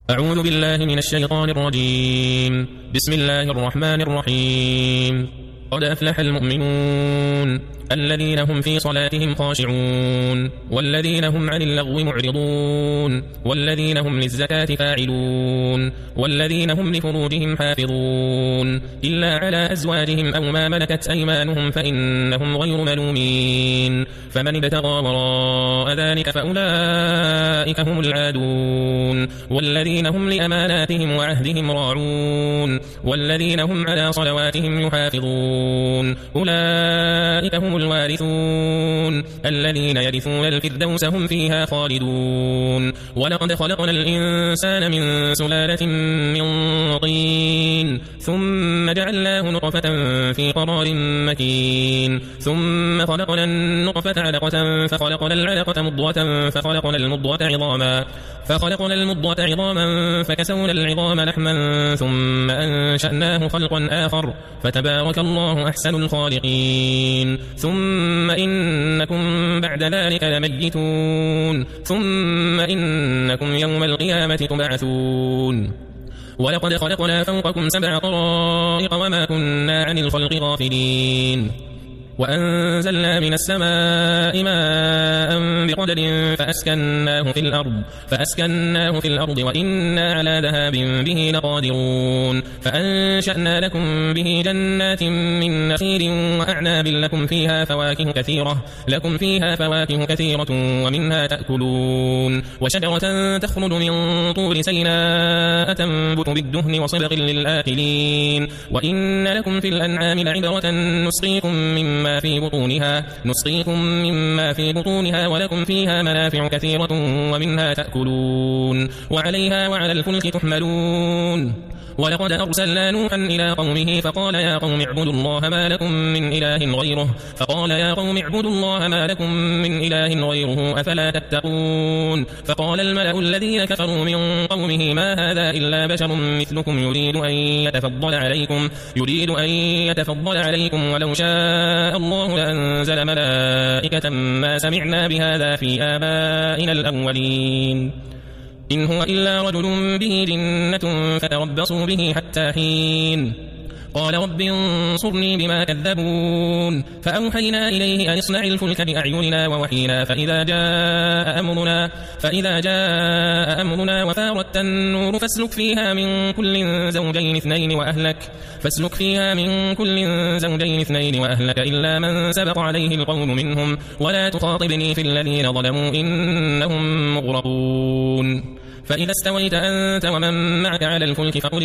أعوذ بالله من الشيطان الرجيم. بسم الله الرحمن الرحيم. قد أفلح المؤمنون الذين هم في صلاتهم خاشعون والذين هم عن اللغو معرضون والذين هم للزكاة فاعلون والذين هم لفروجهم حافظون إلا على أزواجهم أو ما ملكت أيمانهم فإنهم غير ملومين فمن ابتغى وراء ذلك فأولئك هم العادون والذين هم لأماناتهم وعهدهم راعون والذين هم على صلواتهم يحافظون أولئك هم الوارثون الذين يرثون الفردوس هم فيها خالدون. ولقد خلقنا الإنسان من سلالة من طين ثم جعلناه نطفة في قرار مكين ثم خلقنا النطفة علقة فخلقنا العلقة مضغة فخلقنا المضغة عظاما فكسونا العظام لحما ثم أنشأناه خلقا آخر فتبارك الله أحسن الخالقين. ثم إنكم بعد ذلك لميتون ثم إنكم يوم القيامة تبعثون. ولقد خلقنا فوقكم 7 طرائق وما كنا عن الخلق غافلين وأنزلنا من السماء ماء بقدر فأسكناه في الأرض وإنا على ذهاب به لقادرون. فأنشأنا لكم به جنات من نخيل وأعناب لكم فيها فواكه كثيرة ومنها تأكلون وشجرة تخرج من طور سيناء تنبت بالدهن وصبغ للآكلين وإن لكم في الأنعام لعبرة نسقيكم مما في بطونها ولكم فيها منافع كثيرة ومنها تأكلون وعليها وعلى الفلك تحملون. ولقد أرسلنا نوحا إلى قومه فقال يا قوم اعبدوا الله ما لكم من إله غيره أفلا تتقون. فقال الملأ الذين كفروا من قومه ما هذا إلا بشر مثلكم يريد أن يتفضل عليكم ولو شاء الله لأنزل ملائكة ما سمعنا بهذا في آبائنا الأولين إن هو إلا رجل به جنة فتربصوا به حتى حين. قال رب انصرني بما كذبون. فأوحينا إليه أن اصنع الفلك بأعيننا ووحينا فإذا جاء أمرنا وفارت النور فاسلك فيها من كل زوجين اثنين وأهلك إلا من سبق عليه القول منهم ولا تخاطبني في الذين ظلموا إنهم مغرقون. فإذا استويت أنت ومن معك على الفلك فقل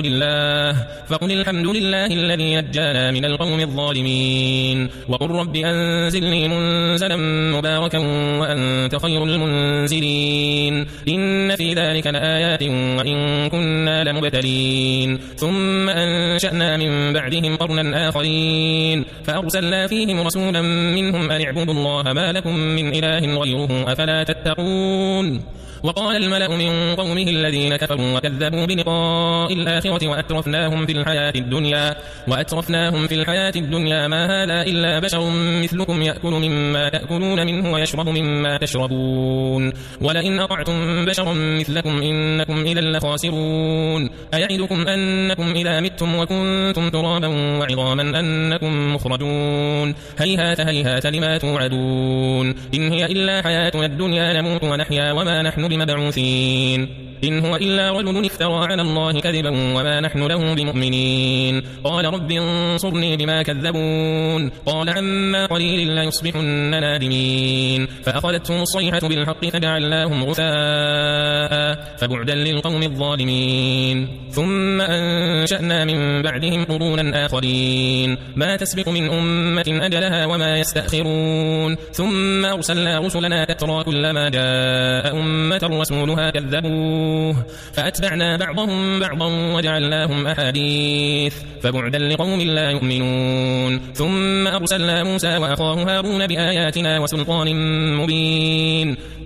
الحمد لله الذي نجانا من القوم الظالمين وقل رب أنزلني منزلا مباركا وأنت خير المنزلين إن في ذلك لآيات وإن كنا لمبتلين. ثم أنشأنا من بعدهم قرنا آخرين فأرسلنا فيهم رسولا منهم أن اعبدوا الله ما لكم من إله غيره أفلا تتقون. وقال الملأ من قومه الذين كفروا وكذبوا بلقاء الآخرة وأترفناهم في الحياة الدنيا ما هذا إلا بشر مثلكم يأكل مما تأكلون منه ويشرب مما تشربون ولئن أطعتم بشرا مثلكم إنكم إذا لخاسرون. أيعدكم أنكم إذا متم وكنتم ترابا وعظاما أنكم مخرجون هيهات لما توعدون إن هي إلا حياتنا الدنيا نموت ونحيا وما نحن بمبعوثين إن هو إلا رجل افترى على الله كذبا وما نحن له بمؤمنين. قال رب انصرني بما كذبون. قال عما قليل ليصبحن نادمين. فأخذتهم الصيحة بالحق فجعلناهم غثاء فبعدا للقوم الظالمين. ثم أنشأنا من بعدهم قرونا آخرين ما تسبق من أمة أجلها وما يستأخرون. ثم أرسلنا رسلنا تترى كلما جاء أمة رسولها كذبوه فأتبعنا بعضهم بعضا وجعلناهم أحاديث فبعدا لقوم لا يؤمنون. ثم أرسلنا موسى وأخاه هارون بآياتنا وسلطان مبين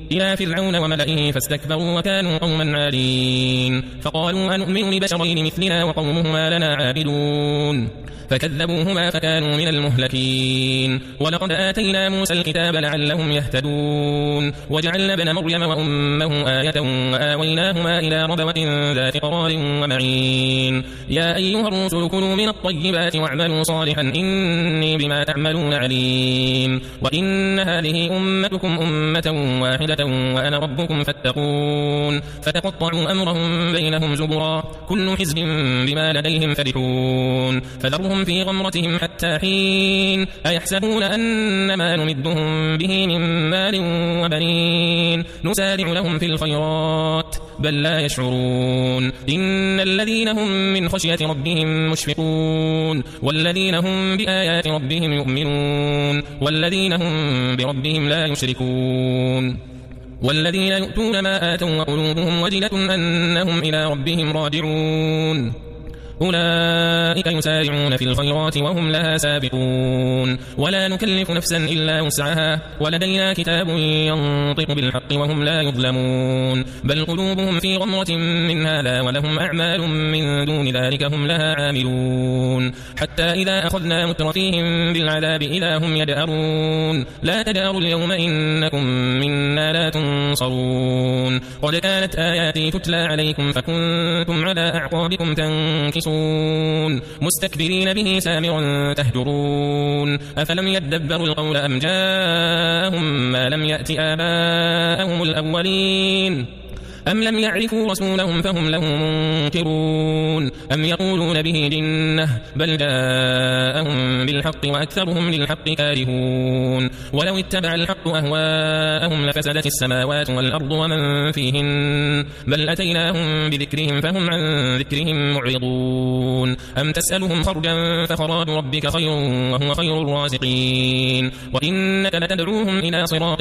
إلى فرعون وملئه فاستكبروا وكانوا قوما عالين فقالوا أنؤمن لبشرين مثلنا وقومهما لنا عابدون فكذبوهما فكانوا من المهلكين ولقد آتينا موسى الكتاب لعلهم يهتدون وجعلنا ابن مريم وأمه آية وآويناهما إلى ربوة ذات قرار ومعين يا أيها الرسل كلوا من الطيبات واعملوا صالحا إني بما تعملون عليم وإن هذه أمتكم أمة واحدة وأنا ربكم فاتقون فتقطعوا أمرهم بينهم زبرا كل حزب بما لديهم فرحون فذرهم في غمرتهم حتى حين أيحسبون أن ما نمدهم به من مال وبنين نسارع لهم في الخيرات بل لا يشعرون إن الذين هم من خشية ربهم مشفقون والذين هم بآيات ربهم يؤمنون والذين هم بربهم لا يشركون والذين يؤتون ما آتوا وقلوبهم وجلة أنهم إلى ربهم راجعون أولئك يسارعون في الخيرات وهم لها سابقون ولا نكلف نفسا إلا وسعها ولدينا كتاب ينطق بالحق وهم لا يظلمون بل قلوبهم في غمرة من هذا ولهم أعمال من دون ذلك هم لها عاملون حتى إذا أخذنا مترفيهم بالعذاب إذا هم يدأرون لا تداروا اليوم إنكم منا لا تنصرون قد كانت آياتي تتلى عليكم فكنتم على أعقابكم تنكصون مستكبرين به سامرا تهجرون أفلم يدبروا القول أم جاءهم ما لم يأت آباءهم الأولين أم لم يعرفوا رسولهم فهم له منكرون أم يقولون به جنة بل جاءهم بالحق وأكثرهم للحق كارهون ولو اتبع الحق أهواءهم لفسدت السماوات والأرض ومن فيهن بل أتيناهم بذكرهم فهم عن ذكرهم معرضون أم تسألهم خرجا فخراج ربك خير وهو خير الرازقين وإنك لتدعوهم إلى صراط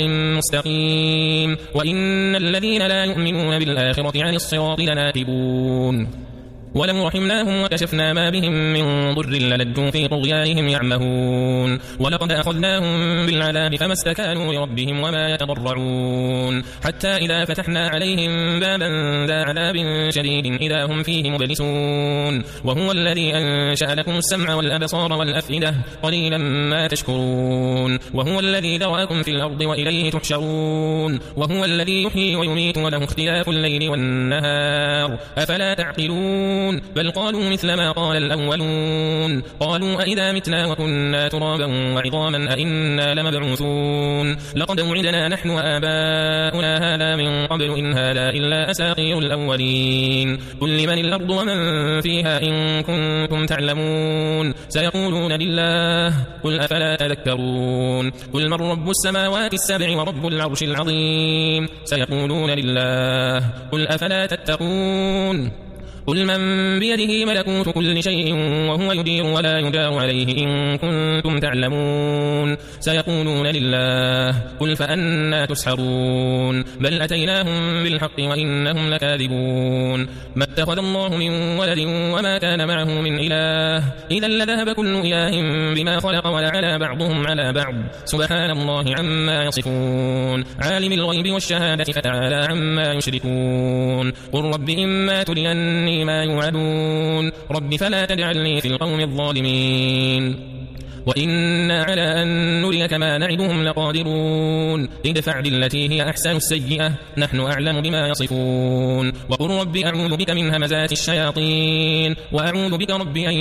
مستقيم وإن الذين لا يؤمنون بالآخرة عن الصراط لناكبون ولو رحمناهم وكشفنا ما بهم من ضر للجوا في طغيانهم يعمهون ولقد أخذناهم بالعذاب فما استكانوا لربهم وما يتضرعون حتى إذا فتحنا عليهم بابا ذا عذاب شديد إذا هم فيه مبلسون وهو الذي أنشأ لكم السمع والأبصار والأفئدة قليلا ما تشكرون وهو الذي ذرأكم في الأرض وإليه تحشرون وهو الذي يحيي ويميت وله اختلاف الليل والنهار أفلا تعقلون بل قالوا مثل ما قال الأولون قالوا أئذا متنا وكنا ترابا وعظاما أئنا لمبعوثون لقد وعدنا نحن وآباؤنا هذا من قبل إن هذا إلا أساطير الأولين قل لمن الأرض ومن فيها إن كنتم تعلمون سيقولون لله قل أفلا تذكرون قل من رب السماوات السبع ورب العرش العظيم سيقولون لله قل أفلا تتقون قل من بيده ملكوت كل شيء وهو يدير ولا يجار عليه إن كنتم تعلمون سيقولون لله قل فأنا تسحرون بل أتيناهم بالحق وإنهم لكاذبون ما اتخذ الله من ولد وما كان معه من إله إذا لذهب كل إله بما خلق ولعلى بعضهم على بعض سبحان الله عما يصفون عالم الغيب والشهادة فتعالى عما يشركون قل رب إما تريني ما يوعدون رب فلا تجعلني في القوم الظالمين وإنا على أن نريك ما نعدهم لقادرون ادفع بالتي هي أحسن السيئة نحن أعلم بما يصفون وقل رب أعوذ بك من همزات الشياطين وأعوذ بك رب أن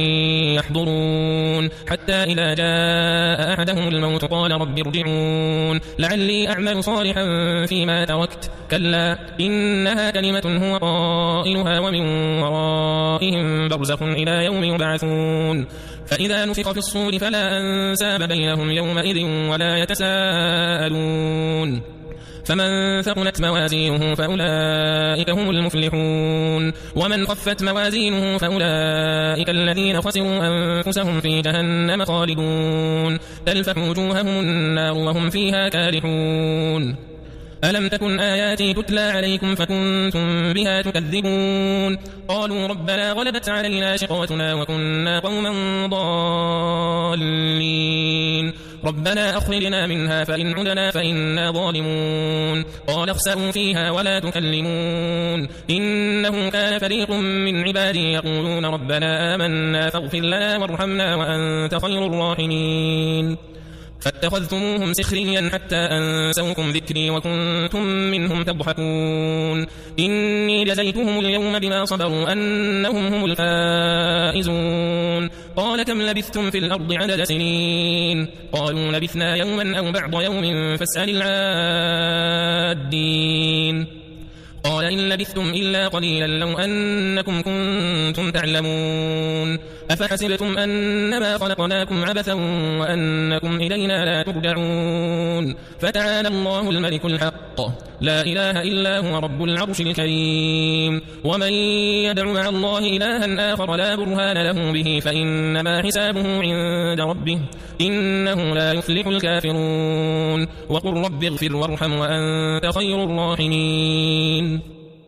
يحضرون حتى إذا جاء أحدهم الموت قال رب ارجعون لعلي أعمل صالحا فيما تركت كلا إنها كلمة هو قائلها ومن ورائهم برزخ إلى يوم يبعثون فإذا نفخ في الصور فلا أنساب بينهم يومئذ ولا يتساءلون فمن ثقلت موازينه فأولئك هم المفلحون ومن خفت موازينه فأولئك الذين خسروا أنفسهم في جهنم خالدون تلفح وجوههم النار وهم فيها كارحون ألم تكن آياتي تتلى عليكم فكنتم بها تكذبون قالوا ربنا غلبت علينا شقوتنا وكنا قوما ضالين ربنا أخرجنا منها فإن عدنا فإنا ظالمون قال اخسئوا فيها ولا تكلمون إنه كان فريق من عبادي يقولون ربنا آمنا فاغفر لنا وارحمنا وأنت خير الراحمين فاتخذتموهم سخريا حتى أنسوكم ذكري وكنتم منهم تضحكون إني جزيتهم اليوم بما صبروا أنهم هم الفائزون قال كم لبثتم في الأرض عدد سنين قالوا لبثنا يوما أو بعض يوم فاسأل العادين قال إن لبثتم إلا قليلا لو أنكم كنتم تعلمون أفحسبتم أنما خلقناكم عبثا وأنكم إلينا لا ترجعون فتعالى الله الملك الحق لا إله إلا هو رب العرش الكريم ومن يدع مع الله إلها آخر لا برهان له به فإنما حسابه عند ربه إنه لا يفلح الكافرون وقل رب اغفر وارحم وأنت خير الراحمين